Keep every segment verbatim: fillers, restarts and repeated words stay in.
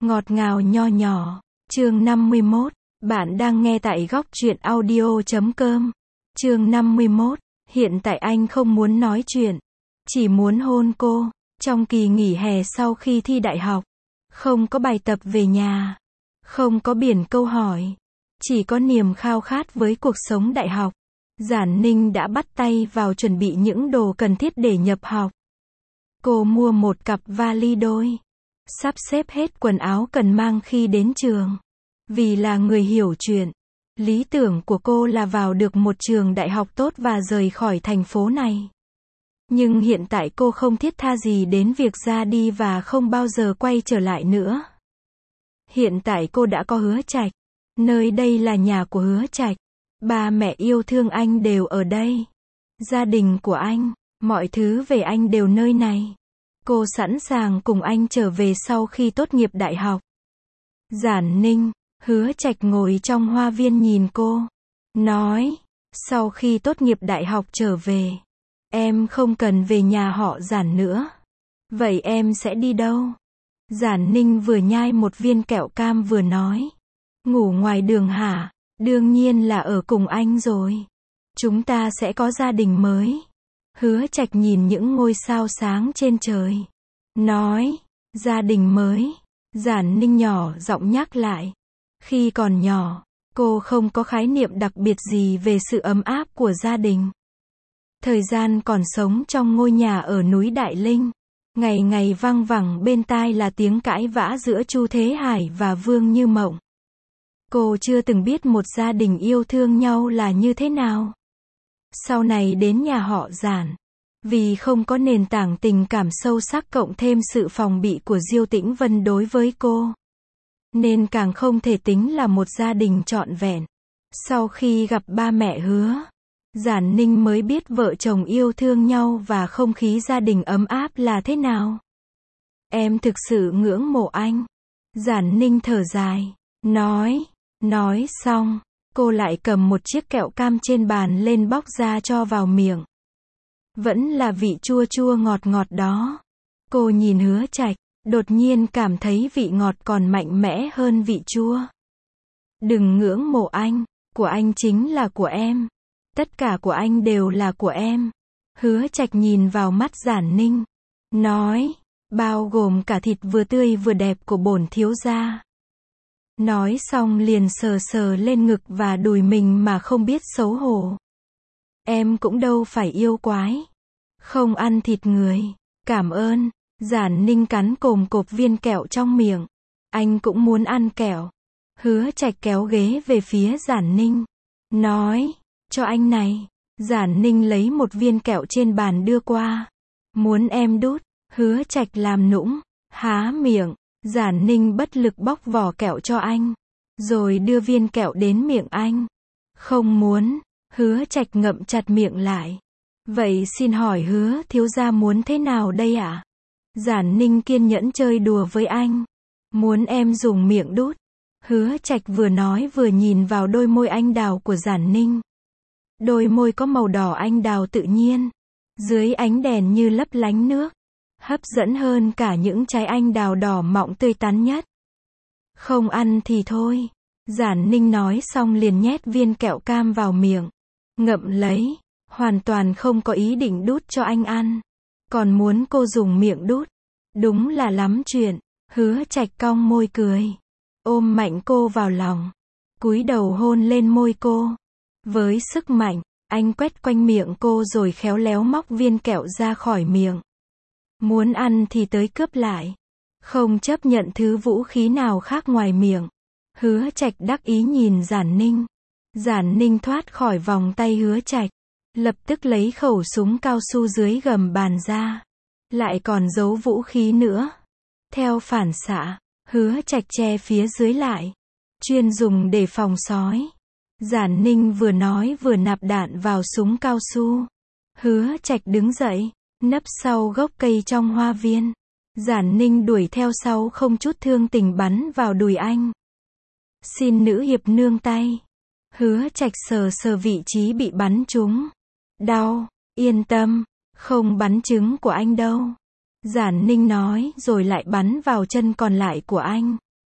Ngọt ngào nho nhỏ. Chương năm mươi mốt. Bạn đang nghe tại góc truyện audio chấm com. Chương năm mươi mốt. Hiện tại anh không muốn nói chuyện, chỉ muốn hôn cô. Trong kỳ nghỉ hè sau khi thi đại học, không có bài tập về nhà, không có biển câu hỏi, chỉ có niềm khao khát với cuộc sống đại học. Giản Ninh đã bắt tay vào chuẩn bị những đồ cần thiết để nhập học. Cô mua một cặp vali đôi, sắp xếp hết quần áo cần mang khi đến trường. Vì là người hiểu chuyện, lý tưởng của cô là vào được một trường đại học tốt và rời khỏi thành phố này. Nhưng hiện tại cô không thiết tha gì đến việc ra đi và không bao giờ quay trở lại nữa. Hiện tại cô đã có Hứa Trạch. Nơi đây là nhà của Hứa Trạch. Ba mẹ yêu thương anh đều ở đây. Gia đình của anh, mọi thứ về anh đều nơi này. Cô sẵn sàng cùng anh trở về sau khi tốt nghiệp đại học. Giản Ninh, Hứa Trạch ngồi trong hoa viên nhìn cô, nói, sau khi tốt nghiệp đại học trở về, em không cần về nhà họ Giản nữa. Vậy em sẽ đi đâu? Giản Ninh vừa nhai một viên kẹo cam vừa nói, ngủ ngoài đường hả? Đương nhiên là ở cùng anh rồi. Chúng ta sẽ có gia đình mới. Hứa Trạch nhìn những ngôi sao sáng trên trời, nói, gia đình mới. Giản Ninh nhỏ giọng nhắc lại. Khi còn nhỏ, cô không có khái niệm đặc biệt gì về sự ấm áp của gia đình. Thời gian còn sống trong ngôi nhà ở núi Đại Linh, ngày ngày văng vẳng bên tai là tiếng cãi vã giữa Chu Thế Hải và Vương Như Mộng. Cô chưa từng biết một gia đình yêu thương nhau là như thế nào. Sau này đến nhà họ Giản, vì không có nền tảng tình cảm sâu sắc cộng thêm sự phòng bị của Diêu Tĩnh Vân đối với cô, nên càng không thể tính là một gia đình trọn vẹn. Sau khi gặp ba mẹ Hứa, Giản Ninh mới biết vợ chồng yêu thương nhau và không khí gia đình ấm áp là thế nào. Em thực sự ngưỡng mộ anh. Giản Ninh thở dài, nói, nói xong, cô lại cầm một chiếc kẹo cam trên bàn lên bóc ra cho vào miệng. Vẫn là vị chua chua ngọt ngọt đó. Cô nhìn Hứa Trạch, đột nhiên cảm thấy vị ngọt còn mạnh mẽ hơn vị chua. Đừng ngưỡng mộ anh, của anh chính là của em. Tất cả của anh đều là của em. Hứa Trạch nhìn vào mắt Giản Ninh, nói, bao gồm cả thịt vừa tươi vừa đẹp của bổn thiếu gia. Nói xong liền sờ sờ lên ngực và đùi mình mà không biết xấu hổ. Em cũng đâu phải yêu quái, không ăn thịt người. Cảm ơn. Giản Ninh cắn cồm cộp viên kẹo trong miệng. Anh cũng muốn ăn kẹo. Hứa Trạch kéo ghế về phía Giản Ninh, nói, cho anh này. Giản Ninh lấy một viên kẹo trên bàn đưa qua. Muốn em đút? Hứa Trạch làm nũng, há miệng. Giản Ninh bất lực bóc vỏ kẹo cho anh, rồi đưa viên kẹo đến miệng anh. Không muốn. Hứa Trạch ngậm chặt miệng lại. Vậy xin hỏi Hứa thiếu gia muốn thế nào đây ạ? À? Giản Ninh kiên nhẫn chơi đùa với anh. Muốn em dùng miệng đút. Hứa Trạch vừa nói vừa nhìn vào đôi môi anh đào của Giản Ninh. Đôi môi có màu đỏ anh đào tự nhiên, dưới ánh đèn như lấp lánh nước, hấp dẫn hơn cả những trái anh đào đỏ mọng tươi tắn nhất. Không ăn thì thôi. Giản Ninh nói xong liền nhét viên kẹo cam vào miệng, ngậm lấy, hoàn toàn không có ý định đút cho anh ăn, còn muốn cô dùng miệng đút. Đúng là lắm chuyện. Hứa Trạch cong môi cười, ôm mạnh cô vào lòng, cúi đầu hôn lên môi cô. Với sức mạnh, anh quét quanh miệng cô rồi khéo léo móc viên kẹo ra khỏi miệng. Muốn ăn thì tới cướp lại, không chấp nhận thứ vũ khí nào khác ngoài miệng. Hứa Trạch đắc ý nhìn Giản Ninh. Giản Ninh thoát khỏi vòng tay Hứa Trạch, lập tức lấy khẩu súng cao su dưới gầm bàn ra. Lại còn giấu vũ khí nữa. Theo phản xạ, Hứa Trạch che phía dưới lại, chuyên dùng để phòng sói. Giản Ninh vừa nói vừa nạp đạn vào súng cao su. Hứa Trạch đứng dậy, nấp sau gốc cây trong hoa viên. Giản Ninh đuổi theo sau không chút thương tình bắn vào đùi anh. Xin nữ hiệp nương tay. Hứa Trạch sờ sờ vị trí bị bắn trúng. Đau. Yên tâm, không bắn trúng của anh đâu. Giản Ninh nói rồi lại bắn vào chân còn lại của anh.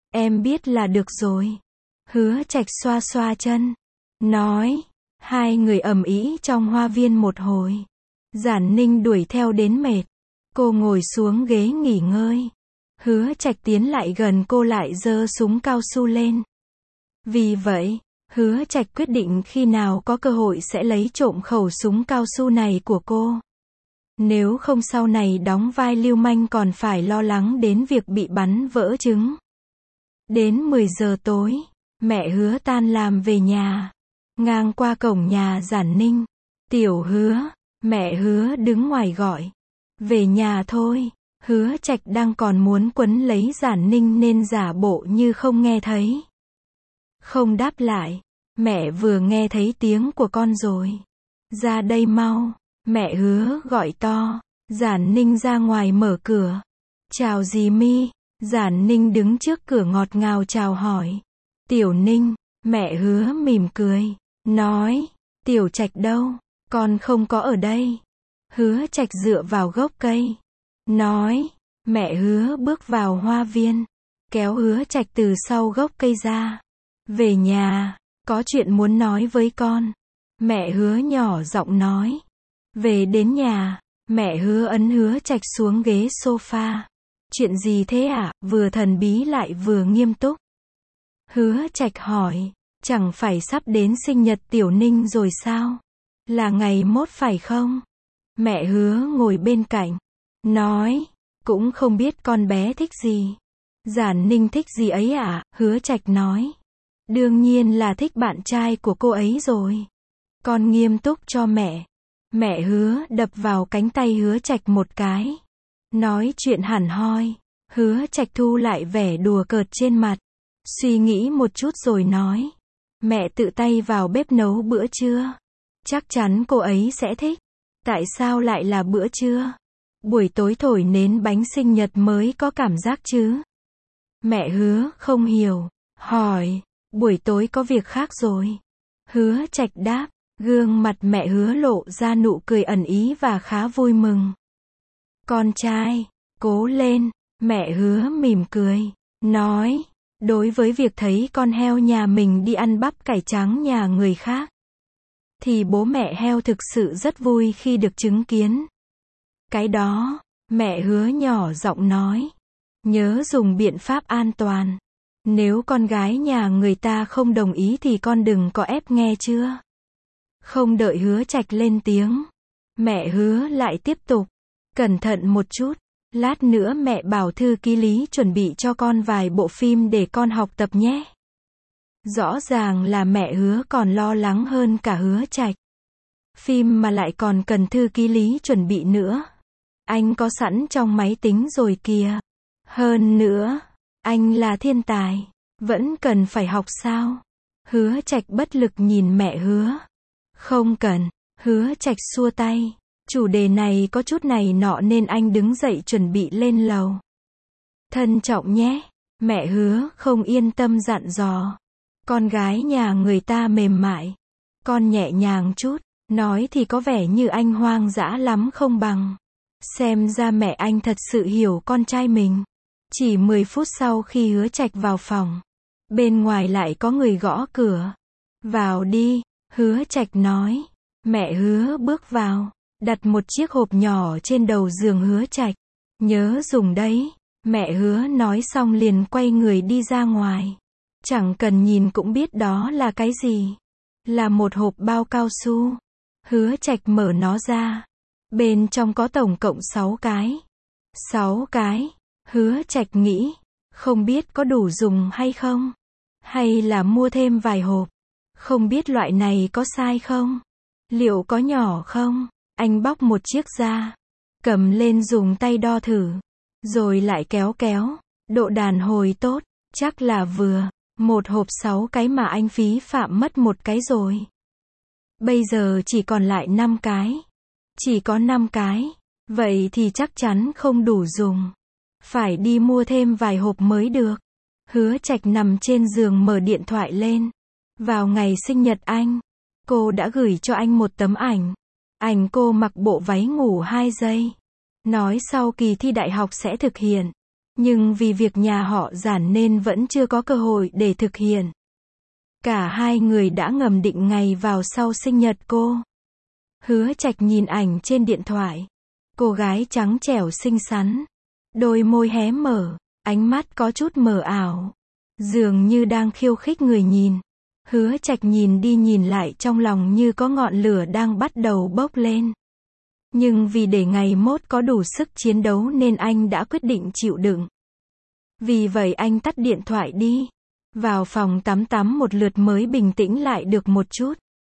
Em biết là được rồi. Hứa Trạch xoa xoa chân. Nói. Hai người ầm ĩ trong hoa viên một hồi. Giản Ninh đuổi theo đến mệt. Cô ngồi xuống ghế nghỉ ngơi. Hứa Trạch tiến lại gần cô lại giơ súng cao su lên. Vì vậy, Hứa Trạch quyết định khi nào có cơ hội sẽ lấy trộm khẩu súng cao su này của cô. Nếu không sau này đóng vai lưu manh còn phải lo lắng đến việc bị bắn vỡ trứng. Đến mười giờ tối, mẹ Hứa tan làm về nhà. Ngang qua cổng nhà Giản Ninh. Tiểu Hứa, mẹ Hứa đứng ngoài gọi. Về nhà thôi. Hứa Trạch đang còn muốn quấn lấy Giản Ninh nên giả bộ như không nghe thấy. Không đáp lại. Mẹ vừa nghe thấy tiếng của con rồi. Ra đây mau. Mẹ Hứa gọi to. Giản Ninh ra ngoài mở cửa. Chào dì Mi. Giản Ninh đứng trước cửa ngọt ngào chào hỏi. Tiểu Ninh. Mẹ Hứa mỉm cười. Nói. Tiểu Trạch đâu? Con không có ở đây. Hứa Trạch dựa vào gốc cây. Nói. Mẹ Hứa bước vào hoa viên. Kéo Hứa Trạch từ sau gốc cây ra. Về nhà. Có chuyện muốn nói với con. Mẹ Hứa nhỏ giọng nói. Về đến nhà. Mẹ Hứa ấn Hứa Trạch xuống ghế sofa. Chuyện gì thế ạ? À? Vừa thần bí lại vừa nghiêm túc. Hứa Trạch hỏi. Chẳng phải sắp đến sinh nhật Tiểu Ninh rồi sao? Là ngày mốt phải không? Mẹ Hứa ngồi bên cạnh. Nói. Cũng không biết con bé thích gì. Giản Ninh thích gì ấy ạ? À? Hứa Trạch nói. Đương nhiên là thích bạn trai của cô ấy rồi. Con nghiêm túc cho mẹ. Mẹ Hứa đập vào cánh tay Hứa Trạch một cái. Nói chuyện hẳn hoi. Hứa Trạch thu lại vẻ đùa cợt trên mặt. Suy nghĩ một chút rồi nói. Mẹ tự tay vào bếp nấu bữa trưa. Chắc chắn cô ấy sẽ thích. Tại sao lại là bữa trưa? Buổi tối thổi nến bánh sinh nhật mới có cảm giác chứ. Mẹ Hứa không hiểu. Hỏi. Buổi tối có việc khác rồi. Hứa Trạch đáp. Gương mặt mẹ Hứa lộ ra nụ cười ẩn ý và khá vui mừng. Con trai. Cố lên. Mẹ Hứa mỉm cười. Nói. Đối với việc thấy con heo nhà mình đi ăn bắp cải trắng nhà người khác. Thì bố mẹ heo thực sự rất vui khi được chứng kiến. Cái đó. Mẹ Hứa nhỏ giọng nói. Nhớ dùng biện pháp an toàn. Nếu con gái nhà người ta không đồng ý thì con đừng có ép nghe chưa. Không đợi Hứa Trạch lên tiếng. Mẹ Hứa lại tiếp tục. Cẩn thận một chút. Lát nữa mẹ bảo thư ký Lý chuẩn bị cho con vài bộ phim để con học tập nhé. Rõ ràng là mẹ Hứa còn lo lắng hơn cả Hứa Trạch. Phim mà lại còn cần thư ký Lý chuẩn bị nữa. Anh có sẵn trong máy tính rồi kìa. Hơn nữa, anh là thiên tài. Vẫn cần phải học sao? Hứa Trạch bất lực nhìn mẹ Hứa. Không cần. Hứa Trạch xua tay. Chủ đề này có chút này nọ nên anh đứng dậy chuẩn bị lên lầu. Thân trọng nhé. Mẹ Hứa không yên tâm dặn dò. Con gái nhà người ta mềm mại. Con nhẹ nhàng chút. Nói thì có vẻ như anh hoang dã lắm không bằng. Xem ra mẹ anh thật sự hiểu con trai mình. Chỉ mười phút sau khi Hứa Trạch vào phòng. Bên ngoài lại có người gõ cửa. Vào đi. Hứa Trạch nói. Mẹ Hứa bước vào. Đặt một chiếc hộp nhỏ trên đầu giường Hứa Trạch. Nhớ dùng đấy. Mẹ Hứa nói xong liền quay người đi ra ngoài. Chẳng cần nhìn cũng biết đó là cái gì. Là một hộp bao cao su. Hứa Trạch mở nó ra. Bên trong có tổng cộng sáu cái. sáu cái. Hứa Trạch nghĩ. Không biết có đủ dùng hay không. Hay là mua thêm vài hộp. Không biết loại này có sai không. Liệu có nhỏ không. Anh bóc một chiếc ra. Cầm lên dùng tay đo thử. Rồi lại kéo kéo. Độ đàn hồi tốt. Chắc là vừa. Một hộp sáu cái mà anh phí phạm mất một cái rồi. Bây giờ chỉ còn lại năm cái. Chỉ có năm cái. Vậy thì chắc chắn không đủ dùng. Phải đi mua thêm vài hộp mới được. Hứa Trạch nằm trên giường mở điện thoại lên. Vào ngày sinh nhật anh, cô đã gửi cho anh một tấm ảnh. Ảnh cô mặc bộ váy ngủ hai giây. Nói sau kỳ thi đại học sẽ thực hiện. Nhưng vì việc nhà họ Giản nên vẫn chưa có cơ hội để thực hiện. Cả hai người đã ngầm định ngày vào sau sinh nhật cô. Hứa Trạch nhìn ảnh trên điện thoại. Cô gái trắng trẻo xinh xắn. Đôi môi hé mở, ánh mắt có chút mờ ảo. Dường như đang khiêu khích người nhìn. Hứa Trạch nhìn đi nhìn lại trong lòng như có ngọn lửa đang bắt đầu bốc lên. Nhưng vì để ngày mốt có đủ sức chiến đấu nên anh đã quyết định chịu đựng. Vì vậy anh tắt điện thoại đi. Vào phòng tắm tắm một lượt mới bình tĩnh lại được một chút.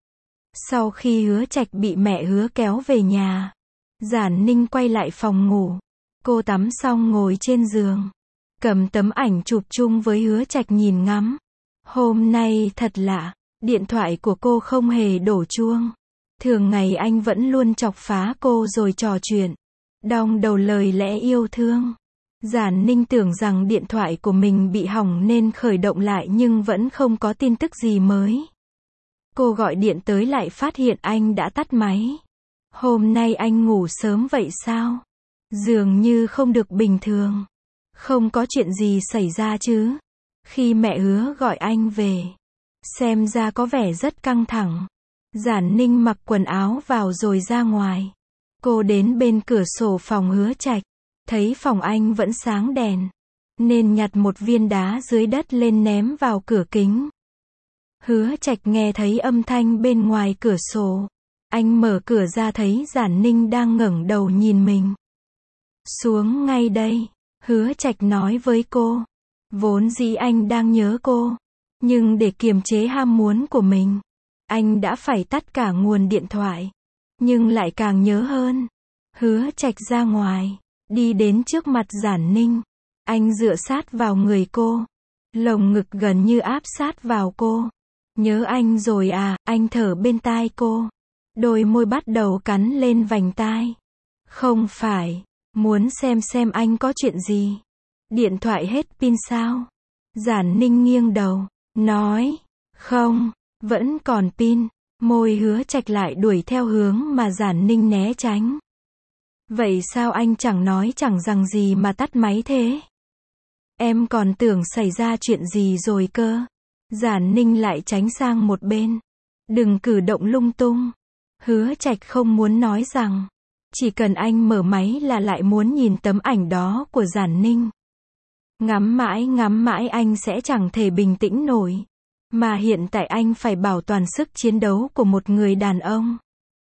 Sau khi Hứa Trạch bị mẹ Hứa kéo về nhà, Giản Ninh quay lại phòng ngủ. Cô tắm xong ngồi trên giường, cầm tấm ảnh chụp chung với Hứa Trạch nhìn ngắm. Hôm nay thật lạ, điện thoại của cô không hề đổ chuông. Thường ngày anh vẫn luôn chọc phá cô rồi trò chuyện, đong đầu lời lẽ yêu thương. Giản Ninh tưởng rằng điện thoại của mình bị hỏng nên khởi động lại nhưng vẫn không có tin tức gì mới. Cô gọi điện tới lại phát hiện anh đã tắt máy. Hôm nay anh ngủ sớm vậy sao? Dường như không được bình thường. Không có chuyện gì xảy ra chứ? Khi mẹ Hứa gọi anh về, xem ra có vẻ rất căng thẳng. Giản Ninh mặc quần áo vào rồi ra ngoài. Cô đến bên cửa sổ phòng Hứa Trạch, thấy phòng anh vẫn sáng đèn, nên nhặt một viên đá dưới đất lên ném vào cửa kính. Hứa Trạch nghe thấy âm thanh bên ngoài cửa sổ. Anh mở cửa ra thấy Giản Ninh đang ngẩng đầu nhìn mình. Xuống ngay đây, Hứa Trạch nói với cô. Vốn dĩ anh đang nhớ cô, nhưng để kiềm chế ham muốn của mình, anh đã phải tắt cả nguồn điện thoại. Nhưng lại càng nhớ hơn. Hứa Trạch ra ngoài, đi đến trước mặt Giản Ninh. Anh dựa sát vào người cô, lồng ngực gần như áp sát vào cô. Nhớ anh rồi à, anh thở bên tai cô. Đôi môi bắt đầu cắn lên vành tai. Không phải, muốn xem xem anh có chuyện gì. Điện thoại hết pin sao? Giản Ninh nghiêng đầu, nói, không, vẫn còn pin. Môi Hứa Trạch lại đuổi theo hướng mà Giản Ninh né tránh. Vậy sao anh chẳng nói chẳng rằng gì mà tắt máy thế? Em còn tưởng xảy ra chuyện gì rồi cơ. Giản Ninh lại tránh sang một bên. Đừng cử động lung tung. Hứa Trạch không muốn nói rằng, chỉ cần anh mở máy là lại muốn nhìn tấm ảnh đó của Giản Ninh. Ngắm mãi ngắm mãi anh sẽ chẳng thể bình tĩnh nổi. Mà hiện tại anh phải bảo toàn sức chiến đấu của một người đàn ông.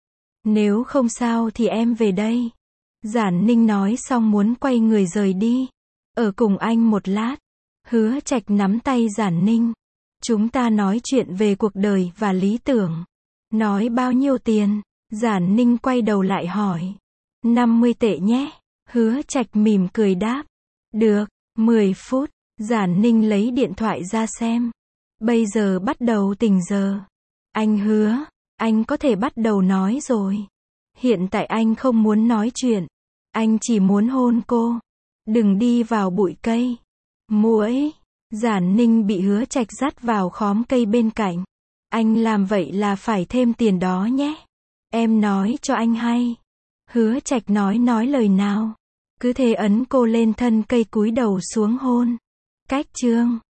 Nếu không sao thì em về đây. Giản Ninh nói xong muốn quay người rời đi. Ở cùng anh một lát. Hứa Trạch nắm tay Giản Ninh. Chúng ta nói chuyện về cuộc đời và lý tưởng. Nói bao nhiêu tiền? Giản Ninh quay đầu lại hỏi. năm mươi tệ nhé. Hứa Trạch mỉm cười đáp. Được, mười phút. Giản Ninh lấy điện thoại ra xem. Bây giờ bắt đầu tỉnh giờ. Anh hứa, anh có thể bắt đầu nói rồi. Hiện tại anh không muốn nói chuyện. Anh chỉ muốn hôn cô. Đừng đi vào bụi cây. Muỗi. Giản Ninh bị Hứa Trạch dắt vào khóm cây bên cạnh. Anh làm vậy là phải thêm tiền đó nhé. Em nói cho anh hay. Hứa Trạch nói nói lời nào. Cứ thế ấn cô lên thân cây cúi đầu xuống hôn. Cách chương